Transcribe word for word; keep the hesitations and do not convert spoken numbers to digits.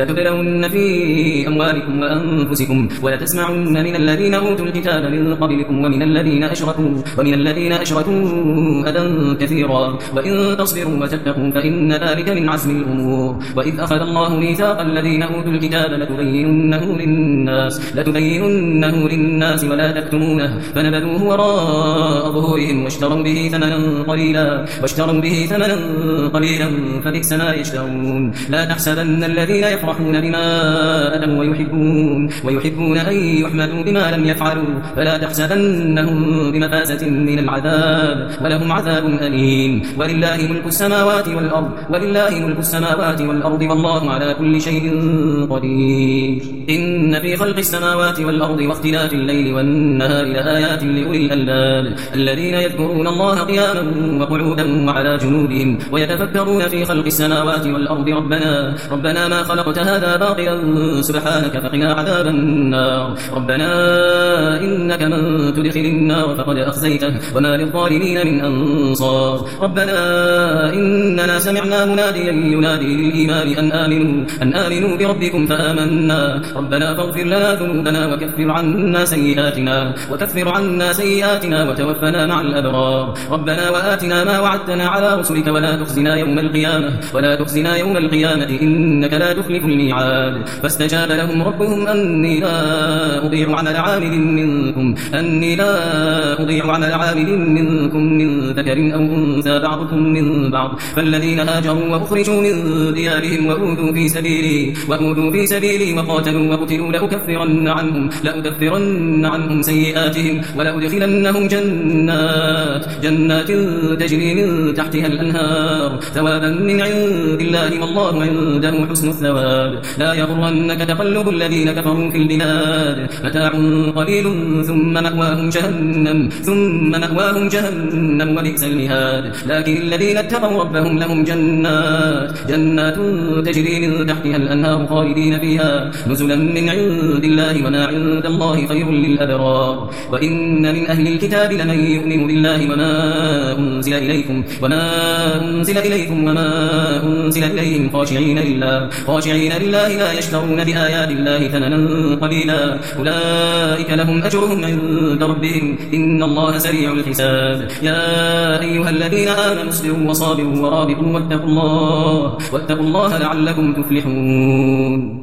لتبلون في أموالكم وأنفسكم ولتسمعن من الذين أوتوا الكتاب من قبلكم ومن الذين أشركوا ومن الذين أشركوا أذى كثيرا وإن تصبروا وتتقوا فإن ذلك من عزم الأمور. وإذ أخذ الله ميثاق الذين أوتوا الكتاب لتبيننه للناس لتبيننه للناس ولا تكتمونه فنبذوه وراء ظهورهم واشتروا به ثمنا قليلا واشتروا به ثمنا قليلا فبئس ما يشترون. لا تحسبن الذين يفرحون بما أتوا ويحبون ويحبون أن يحمدوا بما لم يفعلوا فلا تحسبنهم بمفازة من العذاب ولهم عذاب أليم. ولله ملك السماوات والأرض ولله ملك السماوات والأرض والله على كل شيء قدير. إن في خلق السماوات والأرض واختلاف الليل والنهار لآيات لأولي الألباب الذين يذكرون الله قياما وقعودا وعلى جنوبهم ويتفكرون في خلق السماوات والأرض ربنا ربنا ما خلقت هذا باطلا سبحانك فقنا عذاب النار. ربنا إنك من تدخل النار فقد أخزيته وما للظالمين من أنصار. ربنا إننا سمعنا مناديا ينادي للإيمان أن آمنوا أن آمنوا بربكم فآمنا. ربنا فاغفر لنا ذنوبنا وكفر عنا سيئاتنا وكفر عنا سيئاتنا وتوفنا مع الأبرار. ربنا وآتنا ما وعدتنا على رسلك ولا تخزنا يوم القيامة ولا تخزنا يوم القيامة إنك لا تخلف الميعاد. فاستجاب لهم ربهم أني لا أضيع عمل عامل منكم أني لا أضيع عمل عامل منكم من ذكر أو أنثى بعضكم من بعض فالذين هاجروا وأخرجوا من ديارهم وأوذوا في سبيلي وأوذوا في سبيلي وقاتلوا وقتلوا لأكفرن عنهم لأكفرن عنهم سيئاتهم ولأدخلنهم جنات جنات تجري من تحتها الأنهار ثوابا من عند الله والله عنده حسن الثواب. لا يغرنك تقلب الذين كفروا في البلاد متاع قليل ثم مأواهم جهنم ثم مأواهم جهنم وبئس المهاد. لكن الذين اتقوا ربهم لهم جنات جنات تجري من تحتها الأنهار خالدين فيها نزلا من عند الله وما عند الله خير للأبرار. وإن من أهل الكتاب لمن يؤمن بالله وما أنزل إليكم وما أنزل إليكم وما أنزل إليهم خاشعين لله خاشعين لله لا يشترون بآيات الله ثمنا قليلا أولئك لهم أجرهم عند ربهم إن الله سريع الحساب. يا أيها الذين آمنوا اصبروا وصابروا ورابطوا واتقوا الله واتقوا الله لعلكم تفلحون.